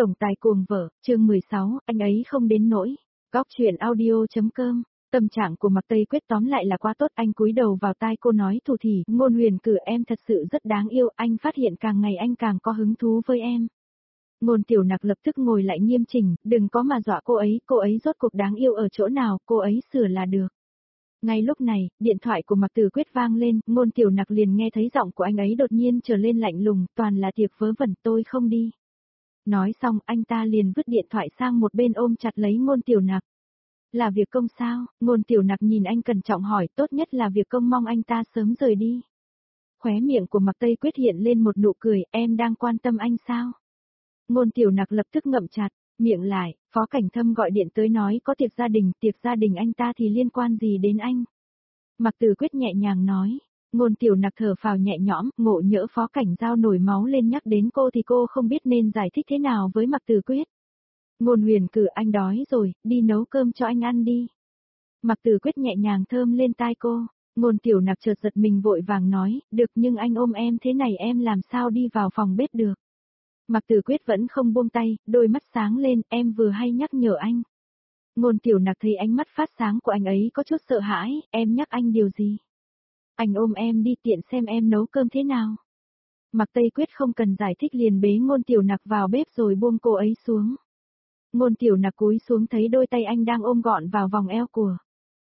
Tổng tài cuồng vợ, chương 16, anh ấy không đến nỗi. Góc chuyện audio.com. Tâm trạng của Mạc Tây Quyết tóm lại là quá tốt, anh cúi đầu vào tai cô nói thủ thỉ, Ngôn Huyền Cử em thật sự rất đáng yêu, anh phát hiện càng ngày anh càng có hứng thú với em. Ngôn Tiểu Nặc lập tức ngồi lại nghiêm chỉnh, đừng có mà dọa cô ấy rốt cuộc đáng yêu ở chỗ nào, cô ấy sửa là được. Ngay lúc này, điện thoại của Mạc Tử Quyết vang lên, Ngôn Tiểu Nặc liền nghe thấy giọng của anh ấy đột nhiên trở lên lạnh lùng, toàn là tiệc vớ vẩn, tôi không đi. Nói xong, anh ta liền vứt điện thoại sang một bên ôm chặt lấy Ngôn Tiểu Nặc. Là việc công sao? Ngôn Tiểu Nặc nhìn anh cẩn trọng hỏi, tốt nhất là việc công, mong anh ta sớm rời đi. Khóe miệng của Mạc Tây Quyết hiện lên một nụ cười, em đang quan tâm anh sao? Ngôn Tiểu Nặc lập tức ngậm chặt miệng lại, Phó Cảnh Thâm gọi điện tới nói có tiệc gia đình anh ta thì liên quan gì đến anh? Mạc Tử Quyết nhẹ nhàng nói. Ngôn Tiểu Nặc thở phào nhẹ nhõm, ngộ nhỡ Phó Cảnh Giao nổi máu lên nhắc đến cô thì cô không biết nên giải thích thế nào với Mạc Tử Quyết. Ngôn Huyền Cử, anh đói rồi, đi nấu cơm cho anh ăn đi. Mạc Tử Quyết nhẹ nhàng thơm lên tai cô. Ngôn Tiểu Nặc chợt giật mình vội vàng nói, được, nhưng anh ôm em thế này em làm sao đi vào phòng bếp được. Mạc Tử Quyết vẫn không buông tay, đôi mắt sáng lên, em vừa hay nhắc nhở anh. Ngôn Tiểu Nặc thấy ánh mắt phát sáng của anh ấy có chút sợ hãi, em nhắc anh điều gì? Anh ôm em đi tiện xem em nấu cơm thế nào. Mạc Tây Quyết không cần giải thích liền bế Ngôn Tiểu Nặc vào bếp rồi buông cô ấy xuống. Ngôn Tiểu Nặc cúi xuống thấy đôi tay anh đang ôm gọn vào vòng eo của.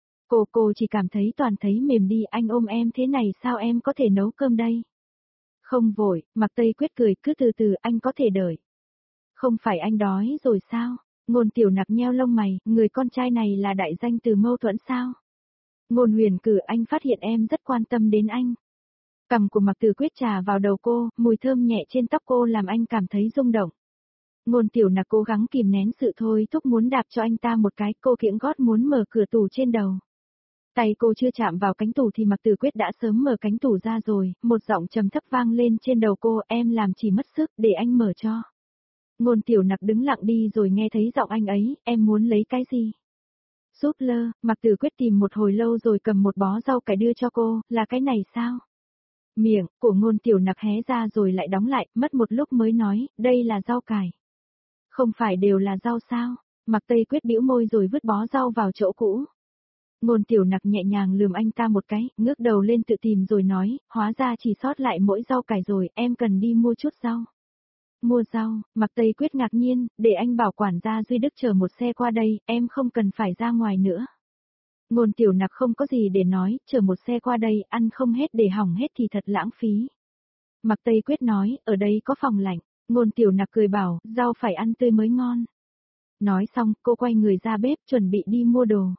Cô chỉ cảm thấy toàn thấy mềm đi, anh ôm em thế này sao em có thể nấu cơm đây? Không vội, Mạc Tây Quyết cười, cứ từ từ, anh có thể đợi. Không phải anh đói rồi sao? Ngôn Tiểu Nặc nheo lông mày, người con trai này là đại danh từ mâu thuẫn sao? Ngôn Huyền Cử, anh phát hiện em rất quan tâm đến anh. Cằm của Mạc Tử Quyết trà vào đầu cô, mùi thơm nhẹ trên tóc cô làm anh cảm thấy rung động. Ngôn Tiểu Nặc cố gắng kìm nén sự thôi thúc muốn đạp cho anh ta một cái, cô kiễng gót muốn mở cửa tủ trên đầu. Tay cô chưa chạm vào cánh tủ thì Mạc Tử Quyết đã sớm mở cánh tủ ra rồi, một giọng trầm thấp vang lên trên đầu cô, em làm chỉ mất sức, để anh mở cho. Ngôn Tiểu Nặc đứng lặng đi rồi nghe thấy giọng anh ấy, em muốn lấy cái gì? Súp lơ, Mạc Tử Quyết tìm một hồi lâu rồi cầm một bó rau cải đưa cho cô, là cái này sao? Miệng của Ngôn Tiểu Nặc hé ra rồi lại đóng lại, mất một lúc mới nói, đây là rau cải. Không phải đều là rau sao? Mạc Tây Quyết bĩu môi rồi vứt bó rau vào chỗ cũ. Ngôn Tiểu Nặc nhẹ nhàng lườm anh ta một cái, ngước đầu lên tự tìm rồi nói, hóa ra chỉ sót lại mỗi rau cải rồi, em cần đi mua chút rau. Mua rau, Mạc Tây Quyết ngạc nhiên, để anh bảo quản gia Duy Đức chờ một xe qua đây, em không cần phải ra ngoài nữa. Ngôn Tiểu Nặc không có gì để nói, chờ một xe qua đây, ăn không hết để hỏng hết thì thật lãng phí. Mạc Tây Quyết nói, ở đây có phòng lạnh. Ngôn Tiểu Nặc cười bảo, rau phải ăn tươi mới ngon. Nói xong, cô quay người ra bếp chuẩn bị đi mua đồ.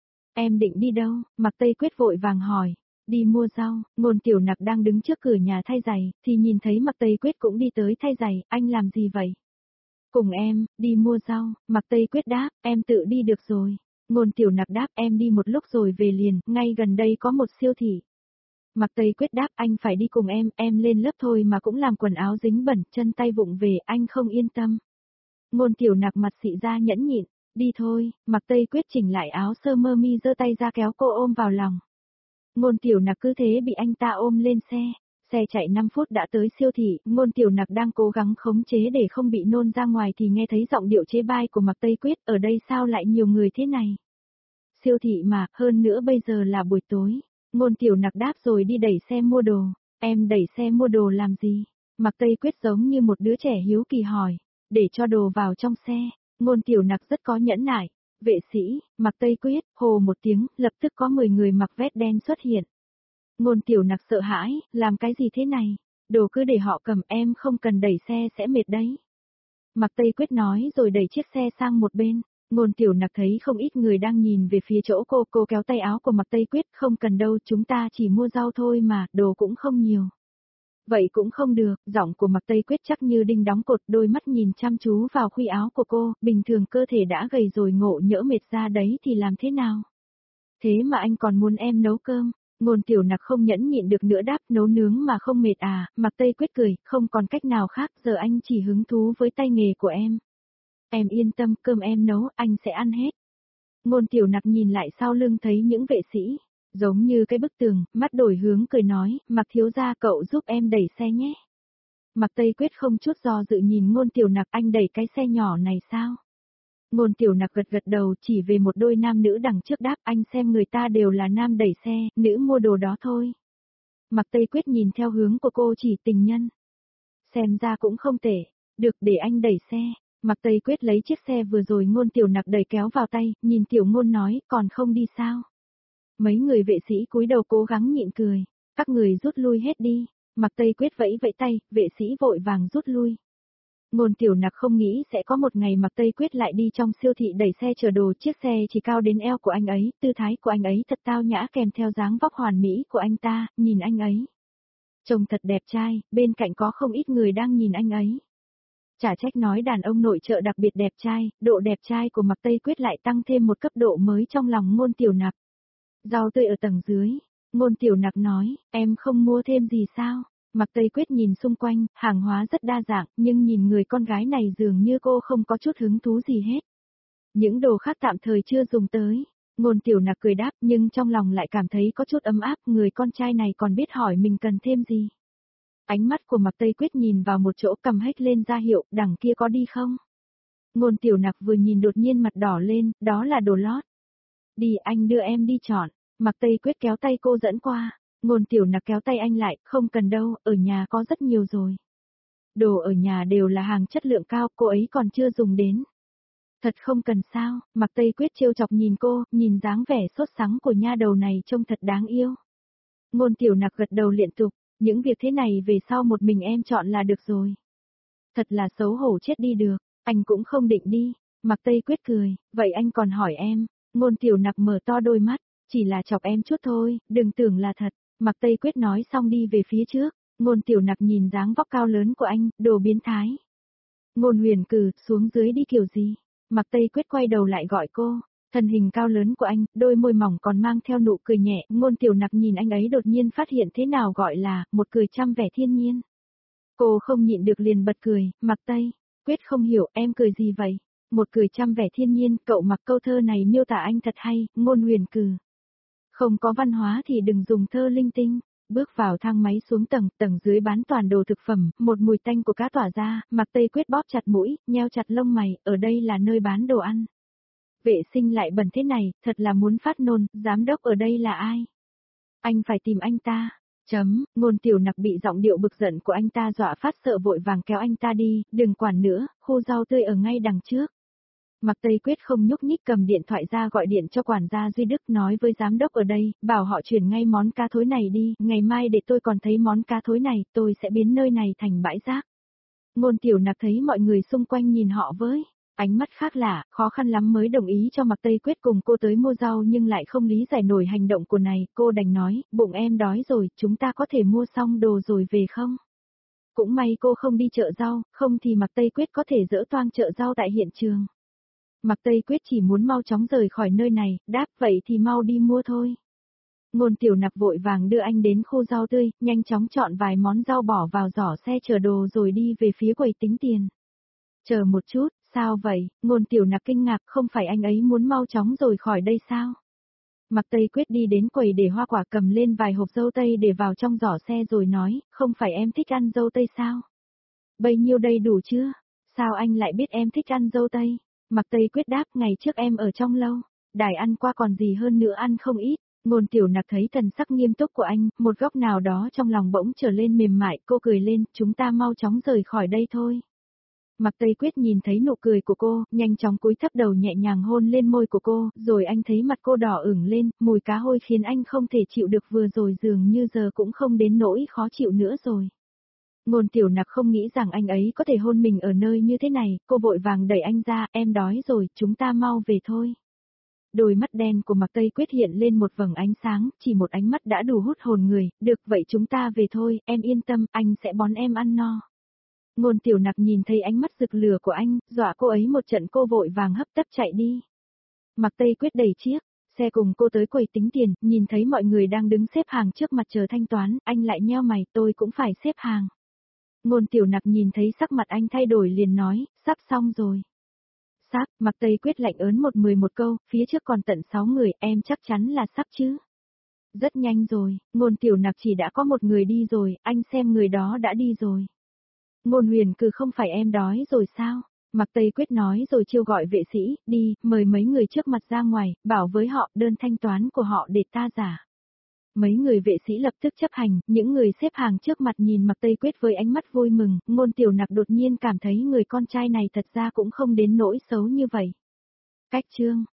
Em định đi đâu? Mạc Tây Quyết vội vàng hỏi. Đi mua rau. Ngôn Tiểu Nặc đang đứng trước cửa nhà thay giày, thì nhìn thấy Mạc Tây Quyết cũng đi tới thay giày, anh làm gì vậy? Cùng em, đi mua rau. Mạc Tây Quyết đáp, em tự đi được rồi. Ngôn Tiểu Nặc đáp, em đi một lúc rồi về liền, ngay gần đây có một siêu thị. Mạc Tây Quyết đáp, anh phải đi cùng em lên lớp thôi mà cũng làm quần áo dính bẩn, chân tay vụng về, anh không yên tâm. Ngôn Tiểu Nặc mặt xị ra nhẫn nhịn, đi thôi. Mạc Tây Quyết chỉnh lại áo sơ mơ mi giơ tay ra kéo cô ôm vào lòng. Ngôn Tiểu Nặc cứ thế bị anh ta ôm lên xe. Xe chạy 5 phút đã tới siêu thị, Ngôn Tiểu Nặc đang cố gắng khống chế để không bị nôn ra ngoài thì nghe thấy giọng điệu chế bai của Mạc Tây Quyết, ở đây sao lại nhiều người thế này? Siêu thị mà, hơn nữa bây giờ là buổi tối. Ngôn Tiểu Nặc đáp rồi đi đẩy xe mua đồ. Em đẩy xe mua đồ làm gì? Mạc Tây Quyết giống như một đứa trẻ hiếu kỳ hỏi. Để cho đồ vào trong xe. Ngôn Tiểu Nặc rất có nhẫn nại. Vệ sĩ, Mạc Tây Quyết, hồ một tiếng, lập tức có 10 người mặc vest đen xuất hiện. Ngôn Tiểu Nặc sợ hãi, làm cái gì thế này? Đồ cứ để họ cầm, em không cần đẩy xe sẽ mệt đấy. Mạc Tây Quyết nói rồi đẩy chiếc xe sang một bên. Ngôn Tiểu Nặc thấy không ít người đang nhìn về phía chỗ cô kéo tay áo của Mạc Tây Quyết, không cần đâu, chúng ta chỉ mua rau thôi mà, đồ cũng không nhiều. Vậy cũng không được, giọng của Mạc Tây Quyết chắc như đinh đóng cột, đôi mắt nhìn chăm chú vào khuy áo của cô, bình thường cơ thể đã gầy rồi ngộ nhỡ mệt ra đấy thì làm thế nào? Thế mà anh còn muốn em nấu cơm. Ngôn Tiểu Nặc không nhẫn nhịn được nữa đáp, nấu nướng mà không mệt à? Mạc Tây Quyết cười, không còn cách nào khác, giờ anh chỉ hứng thú với tay nghề của em. Em yên tâm, cơm em nấu, anh sẽ ăn hết. Ngôn Tiểu Nặc nhìn lại sau lưng thấy những vệ sĩ, giống như cái bức tường, mắt đổi hướng cười nói, Mạc thiếu gia cậu giúp em đẩy xe nhé. Mạc Tây Quyết không chút do dự nhìn Ngôn Tiểu Nặc, anh đẩy cái xe nhỏ này sao? Ngôn Tiểu Nặc gật gật đầu, chỉ về một đôi nam nữ đằng trước đáp, anh xem người ta đều là nam đẩy xe, nữ mua đồ đó thôi. Mạc Tây Quyết nhìn theo hướng của cô, chỉ tình nhân. Xem ra cũng không tệ, được để anh đẩy xe. Mạc Tây Quyết lấy chiếc xe vừa rồi Ngôn Tiểu Nặc đẩy kéo vào tay, nhìn Tiểu Ngôn nói, còn không đi sao? Mấy người vệ sĩ cúi đầu cố gắng nhịn cười, các người rút lui hết đi. Mạc Tây Quyết vẫy vẫy tay, vệ sĩ vội vàng rút lui. Ngôn Tiểu Nặc không nghĩ sẽ có một ngày Mạc Tây Quyết lại đi trong siêu thị đẩy xe chở đồ, chiếc xe chỉ cao đến eo của anh ấy, tư thái của anh ấy thật tao nhã kèm theo dáng vóc hoàn mỹ của anh ta, nhìn anh ấy. Trông thật đẹp trai, bên cạnh có không ít người đang nhìn anh ấy. Chả trách nói đàn ông nội trợ đặc biệt đẹp trai, độ đẹp trai của Mạc Tây Quyết lại tăng thêm một cấp độ mới trong lòng Ngôn Tiểu Nặc. Rau tươi ở tầng dưới, Ngôn Tiểu Nặc nói, em không mua thêm gì sao? Mạc Tây Quyết nhìn xung quanh, hàng hóa rất đa dạng, nhưng nhìn người con gái này dường như cô không có chút hứng thú gì hết. Những đồ khác tạm thời chưa dùng tới. Ngôn Tiểu Nặc cười đáp, nhưng trong lòng lại cảm thấy có chút ấm áp, người con trai này còn biết hỏi mình cần thêm gì. Ánh mắt của Mạc Tây Quyết nhìn vào một chỗ, cầm hếch lên ra hiệu, đằng kia có đi không? Ngôn Tiểu Nặc vừa nhìn đột nhiên mặt đỏ lên, đó là đồ lót. Đi, anh đưa em đi chọn. Mạc Tây Quyết kéo tay cô dẫn qua. Ngôn Tiểu Nặc kéo tay anh lại, không cần đâu, ở nhà có rất nhiều rồi. Đồ ở nhà đều là hàng chất lượng cao, cô ấy còn chưa dùng đến. Thật không cần sao? Mạc Tây Quyết trêu chọc nhìn cô, nhìn dáng vẻ sốt sắng của nha đầu này trông thật đáng yêu. Ngôn Tiểu Nặc gật đầu liên tục, những việc thế này về sau một mình em chọn là được rồi. Thật là xấu hổ chết đi được, anh cũng không định đi. Mạc Tây Quyết cười, vậy anh còn hỏi em. Ngôn Tiểu Nặc mở to đôi mắt, chỉ là chọc em chút thôi, đừng tưởng là thật. Mạc Tây Quyết nói xong đi về phía trước, Ngôn Tiểu Nặc nhìn dáng vóc cao lớn của anh, đồ biến thái. Ngôn Huyền Cử, xuống dưới đi kiểu gì? Mạc Tây Quyết quay đầu lại gọi cô, thân hình cao lớn của anh, đôi môi mỏng còn mang theo nụ cười nhẹ, Ngôn Tiểu Nặc nhìn anh ấy đột nhiên phát hiện thế nào gọi là, một cười trăm vẻ thiên nhiên. Cô không nhịn được liền bật cười, Mạc Tây Quyết không hiểu, em cười gì vậy? Một cười trăm vẻ thiên nhiên, cậu mặc câu thơ này miêu tả anh thật hay, Ngôn Huyền Cử. Không có văn hóa thì đừng dùng thơ linh tinh. Bước vào thang máy xuống tầng dưới bán toàn đồ thực phẩm, một mùi tanh của cá tỏa ra, Mạc Tây Quyết bóp chặt mũi, nheo chặt lông mày, ở đây là nơi bán đồ ăn. Vệ sinh lại bẩn thế này, thật là muốn phát nôn, giám đốc ở đây là ai? Anh phải tìm anh ta. Ngôn Tiểu Nặc bị giọng điệu bực giận của anh ta dọa phát sợ vội vàng kéo anh ta đi, đừng quản nữa, khu rau tươi ở ngay đằng trước. Mạc Tây Quyết không nhúc nhích cầm điện thoại ra gọi điện cho quản gia Duy Đức nói với giám đốc ở đây, bảo họ chuyển ngay món cá thối này đi, ngày mai để tôi còn thấy món cá thối này, tôi sẽ biến nơi này thành bãi rác. Ngôn Tiểu Nặc thấy mọi người xung quanh nhìn họ với ánh mắt khác lạ, khó khăn lắm mới đồng ý cho Mạc Tây Quyết cùng cô tới mua rau nhưng lại không lý giải nổi hành động của này, cô đành nói, bụng em đói rồi, chúng ta có thể mua xong đồ rồi về không? Cũng may cô không đi chợ rau, không thì Mạc Tây Quyết có thể dỡ toang chợ rau tại hiện trường. Mạc Tây Quyết chỉ muốn mau chóng rời khỏi nơi này, đáp vậy thì mau đi mua thôi. Ngôn Tiểu Nặc vội vàng đưa anh đến khu rau tươi, nhanh chóng chọn vài món rau bỏ vào giỏ xe chở đồ rồi đi về phía quầy tính tiền. Chờ một chút, sao vậy? Ngôn Tiểu Nặc kinh ngạc, không phải anh ấy muốn mau chóng rời khỏi đây sao? Mạc Tây Quyết đi đến quầy để hoa quả cầm lên vài hộp dâu tây để vào trong giỏ xe rồi nói, không phải em thích ăn dâu tây sao? Bấy nhiêu đây đủ chưa? Sao anh lại biết em thích ăn dâu tây? Mạc Tây Quyết đáp, ngày trước em ở trong lâu, đài ăn qua còn gì hơn nữa ăn không ít. Ngôn Tiểu Nặc thấy thần sắc nghiêm túc của anh, một góc nào đó trong lòng bỗng trở lên mềm mại, cô cười lên, chúng ta mau chóng rời khỏi đây thôi. Mạc Tây Quyết nhìn thấy nụ cười của cô, nhanh chóng cúi thấp đầu nhẹ nhàng hôn lên môi của cô, rồi anh thấy mặt cô đỏ ửng lên, mùi cá hôi khiến anh không thể chịu được vừa rồi dường như giờ cũng không đến nỗi khó chịu nữa rồi. Ngôn Tiểu Nặc không nghĩ rằng anh ấy có thể hôn mình ở nơi như thế này, cô vội vàng đẩy anh ra, em đói rồi, chúng ta mau về thôi. Đôi mắt đen của Mạc Tây Quyết hiện lên một vầng ánh sáng, chỉ một ánh mắt đã đủ hút hồn người, được vậy chúng ta về thôi, em yên tâm, anh sẽ bón em ăn no. Ngôn Tiểu Nặc nhìn thấy ánh mắt rực lửa của anh, dọa cô ấy một trận cô vội vàng hấp tấp chạy đi. Mạc Tây Quyết đẩy chiếc xe cùng cô tới quầy tính tiền, nhìn thấy mọi người đang đứng xếp hàng trước mặt chờ thanh toán, anh lại nheo mày, tôi cũng phải xếp hàng. Ngôn Tiểu Nặc nhìn thấy sắc mặt anh thay đổi liền nói, sắp xong rồi. Sắp, Mạc Tây Quyết lạnh ớn 11 câu, phía trước còn tận 6 người, em chắc chắn là sắp chứ. Rất nhanh rồi, Ngôn Tiểu Nặc chỉ đã có một người đi rồi, anh xem người đó đã đi rồi. Ngôn Huyền Cử không phải em đói rồi sao? Mạc Tây Quyết nói rồi chiêu gọi vệ sĩ, đi, mời mấy người trước mặt ra ngoài, bảo với họ đơn thanh toán của họ để ta giả. Mấy người vệ sĩ lập tức chấp hành, những người xếp hàng trước mặt nhìn Mạc Tây Quyết với ánh mắt vui mừng, Ngôn Tiểu Nặc đột nhiên cảm thấy người con trai này thật ra cũng không đến nỗi xấu như vậy. Cách chương